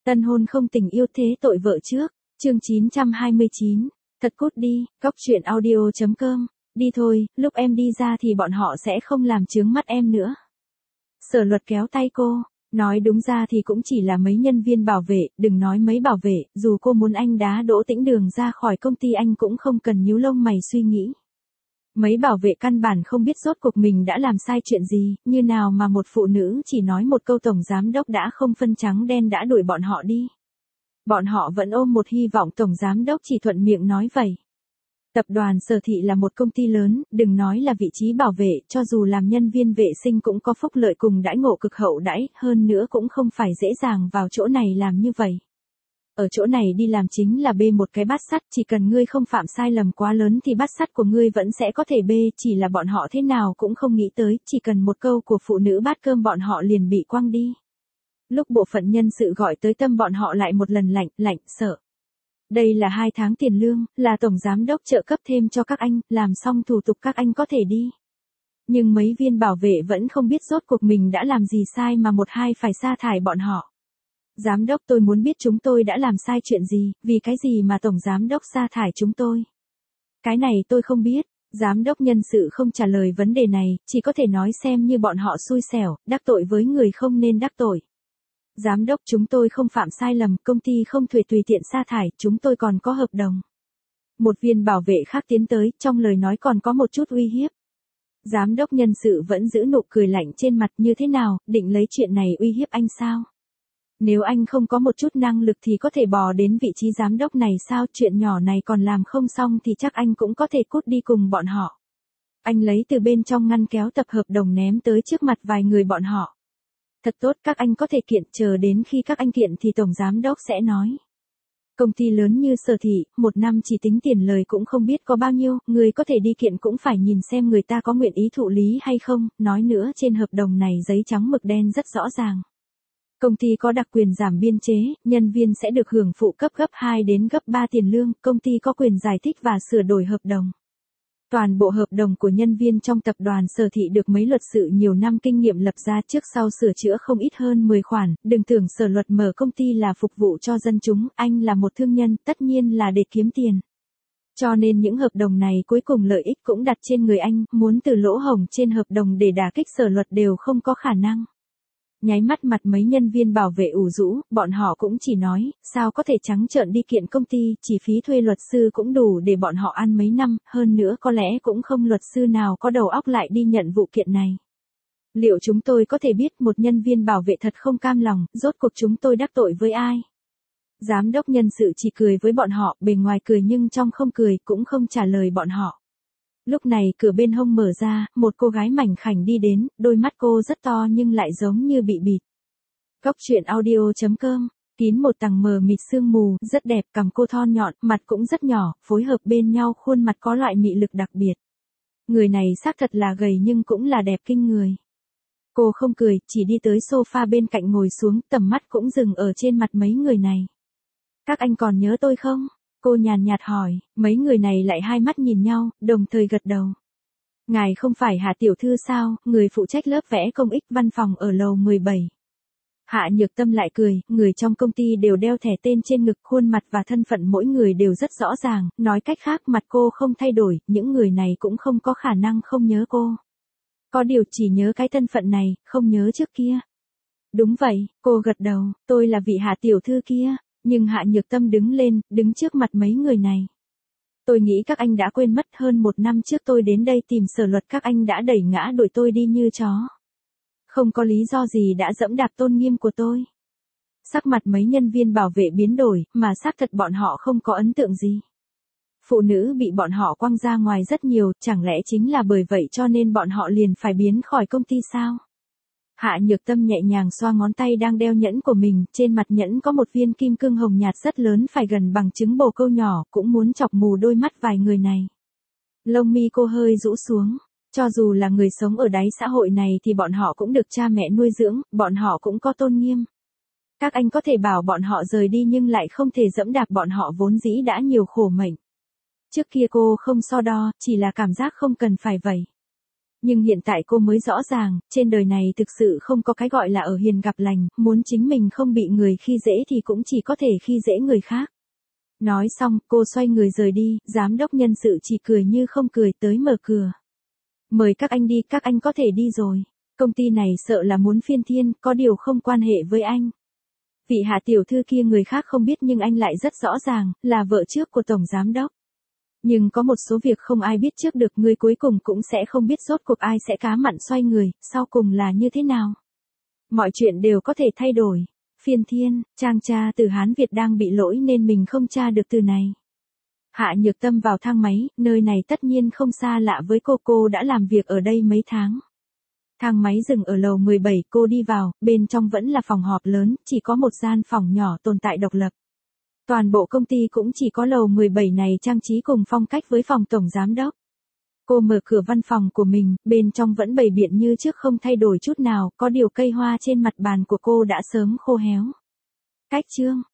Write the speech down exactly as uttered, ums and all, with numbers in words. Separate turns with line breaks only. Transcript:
Tân hôn không tình yêu thế tội vợ trước, chương chín trăm hai mươi chín. Thật cút đi, góc truyện audio chấm com. Đi thôi, lúc em đi ra thì bọn họ sẽ không làm chướng mắt em nữa. Sở Luật kéo tay cô, nói đúng ra thì cũng chỉ là mấy nhân viên bảo vệ, đừng nói mấy bảo vệ, dù cô muốn anh đá Đỗ Tĩnh Đường ra khỏi công ty anh cũng không cần nhíu lông mày suy nghĩ. Mấy bảo vệ căn bản không biết rốt cuộc mình đã làm sai chuyện gì, như nào mà một phụ nữ chỉ nói một câu tổng giám đốc đã không phân trắng đen đã đuổi bọn họ đi. Bọn họ vẫn ôm một hy vọng tổng giám đốc chỉ thuận miệng nói vậy. Tập đoàn Sở Thị là một công ty lớn, đừng nói là vị trí bảo vệ, cho dù làm nhân viên vệ sinh cũng có phúc lợi cùng đãi ngộ cực hậu đãi, hơn nữa cũng không phải dễ dàng vào chỗ này làm như vậy. Ở chỗ này đi làm chính là bê một cái bát sắt, chỉ cần ngươi không phạm sai lầm quá lớn thì bát sắt của ngươi vẫn sẽ có thể bê, chỉ là bọn họ thế nào cũng không nghĩ tới, chỉ cần một câu của phụ nữ bát cơm bọn họ liền bị quăng đi. Lúc bộ phận nhân sự gọi tới tâm bọn họ lại một lần lạnh, lạnh, sợ. Đây là hai tháng tiền lương, là tổng giám đốc trợ cấp thêm cho các anh, làm xong thủ tục các anh có thể đi. Nhưng mấy viên bảo vệ vẫn không biết rốt cuộc mình đã làm gì sai mà một hai phải sa thải bọn họ. Giám đốc tôi muốn biết chúng tôi đã làm sai chuyện gì, vì cái gì mà tổng giám đốc sa thải chúng tôi. Cái này tôi không biết, giám đốc nhân sự không trả lời vấn đề này, chỉ có thể nói xem như bọn họ xui xẻo, đắc tội với người không nên đắc tội. Giám đốc chúng tôi không phạm sai lầm, công ty không thể tùy tiện sa thải, chúng tôi còn có hợp đồng. Một viên bảo vệ khác tiến tới, trong lời nói còn có một chút uy hiếp. Giám đốc nhân sự vẫn giữ nụ cười lạnh trên mặt như thế nào, định lấy chuyện này uy hiếp anh sao? Nếu anh không có một chút năng lực thì có thể bò đến vị trí giám đốc này sao, chuyện nhỏ này còn làm không xong thì chắc anh cũng có thể cút đi cùng bọn họ. Anh lấy từ bên trong ngăn kéo tập hợp đồng ném tới trước mặt vài người bọn họ. Thật tốt, các anh có thể kiện, chờ đến khi các anh kiện thì tổng giám đốc sẽ nói. Công ty lớn như Sở Thị, một năm chỉ tính tiền lời cũng không biết có bao nhiêu, người có thể đi kiện cũng phải nhìn xem người ta có nguyện ý thụ lý hay không, nói nữa trên hợp đồng này giấy trắng mực đen rất rõ ràng. Công ty có đặc quyền giảm biên chế, nhân viên sẽ được hưởng phụ cấp gấp hai đến gấp ba tiền lương, công ty có quyền giải thích và sửa đổi hợp đồng. Toàn bộ hợp đồng của nhân viên trong tập đoàn Sở Thị được mấy luật sự nhiều năm kinh nghiệm lập ra trước sau sửa chữa không ít hơn mười khoản, đừng tưởng Sở Luật mở công ty là phục vụ cho dân chúng, anh là một thương nhân, tất nhiên là để kiếm tiền. Cho nên những hợp đồng này cuối cùng lợi ích cũng đặt trên người anh, muốn từ lỗ hổng trên hợp đồng để đả kích Sở Luật đều không có khả năng. Nháy mắt mặt mấy nhân viên bảo vệ ủ rũ, bọn họ cũng chỉ nói, sao có thể trắng trợn đi kiện công ty, chỉ phí thuê luật sư cũng đủ để bọn họ ăn mấy năm, hơn nữa có lẽ cũng không luật sư nào có đầu óc lại đi nhận vụ kiện này. Liệu chúng tôi có thể biết một nhân viên bảo vệ thật không cam lòng, rốt cuộc chúng tôi đắc tội với ai? Giám đốc nhân sự chỉ cười với bọn họ, bề ngoài cười nhưng trong không cười, cũng không trả lời bọn họ. Lúc này cửa bên hông mở ra, một cô gái mảnh khảnh đi đến, đôi mắt cô rất to nhưng lại giống như bị bịt. Góc truyện audio chấm com, kín một tầng mờ mịt sương mù, rất đẹp, cằm cô thon nhọn, mặt cũng rất nhỏ, phối hợp bên nhau khuôn mặt có loại mị lực đặc biệt. Người này xác thật là gầy nhưng cũng là đẹp kinh người. Cô không cười, chỉ đi tới sofa bên cạnh ngồi xuống, tầm mắt cũng dừng ở trên mặt mấy người này. Các anh còn nhớ tôi không? Cô nhàn nhạt hỏi, mấy người này lại hai mắt nhìn nhau, đồng thời gật đầu. Ngài không phải Hạ tiểu thư sao, người phụ trách lớp vẽ công ích văn phòng ở lầu mười bảy. Hạ Nhược Tâm lại cười, người trong công ty đều đeo thẻ tên trên ngực, khuôn mặt và thân phận mỗi người đều rất rõ ràng, nói cách khác mặt cô không thay đổi, những người này cũng không có khả năng không nhớ cô. Có điều chỉ nhớ cái thân phận này, không nhớ trước kia. Đúng vậy, cô gật đầu, tôi là vị Hạ tiểu thư kia. Nhưng Hạ Nhược Tâm đứng lên, đứng trước mặt mấy người này. Tôi nghĩ các anh đã quên mất, hơn một năm trước tôi đến đây tìm Sở Luật, các anh đã đẩy ngã đuổi tôi đi như chó. Không có lý do gì đã dẫm đạp tôn nghiêm của tôi. Sắc mặt mấy nhân viên bảo vệ biến đổi, mà xác thật bọn họ không có ấn tượng gì. Phụ nữ bị bọn họ quăng ra ngoài rất nhiều, chẳng lẽ chính là bởi vậy cho nên bọn họ liền phải biến khỏi công ty sao? Hạ Nhược Tâm nhẹ nhàng xoa ngón tay đang đeo nhẫn của mình, trên mặt nhẫn có một viên kim cương hồng nhạt rất lớn phải gần bằng trứng bồ câu nhỏ, cũng muốn chọc mù đôi mắt vài người này. Lông mi cô hơi rũ xuống, cho dù là người sống ở đáy xã hội này thì bọn họ cũng được cha mẹ nuôi dưỡng, bọn họ cũng có tôn nghiêm. Các anh có thể bảo bọn họ rời đi nhưng lại không thể dẫm đạp bọn họ vốn dĩ đã nhiều khổ mệnh. Trước kia cô không so đo, chỉ là cảm giác không cần phải vậy. Nhưng hiện tại cô mới rõ ràng, trên đời này thực sự không có cái gọi là ở hiền gặp lành, muốn chính mình không bị người khi dễ thì cũng chỉ có thể khi dễ người khác. Nói xong, cô xoay người rời đi, giám đốc nhân sự chỉ cười như không cười tới mở cửa. Mời các anh đi, các anh có thể đi rồi. Công ty này sợ là muốn phiên thiên, có điều không quan hệ với anh. Vị hạ tiểu thư kia người khác không biết nhưng anh lại rất rõ ràng, là vợ trước của tổng giám đốc. Nhưng có một số việc không ai biết trước được, người cuối cùng cũng sẽ không biết rốt cuộc ai sẽ cá mặn xoay người, sau cùng là như thế nào. Mọi chuyện đều có thể thay đổi. Phiên thiên, trang tra từ Hán Việt đang bị lỗi nên mình không tra được từ này. Hạ Nhược Tâm vào thang máy, nơi này tất nhiên không xa lạ với cô, cô đã làm việc ở đây mấy tháng. Thang máy dừng ở lầu mười bảy, cô đi vào, bên trong vẫn là phòng họp lớn, chỉ có một gian phòng nhỏ tồn tại độc lập. Toàn bộ công ty cũng chỉ có lầu mười bảy này trang trí cùng phong cách với phòng tổng giám đốc. Cô mở cửa văn phòng của mình, bên trong vẫn bày biện như trước không thay đổi chút nào, có điều cây hoa trên mặt bàn của cô đã sớm khô héo. Cách chương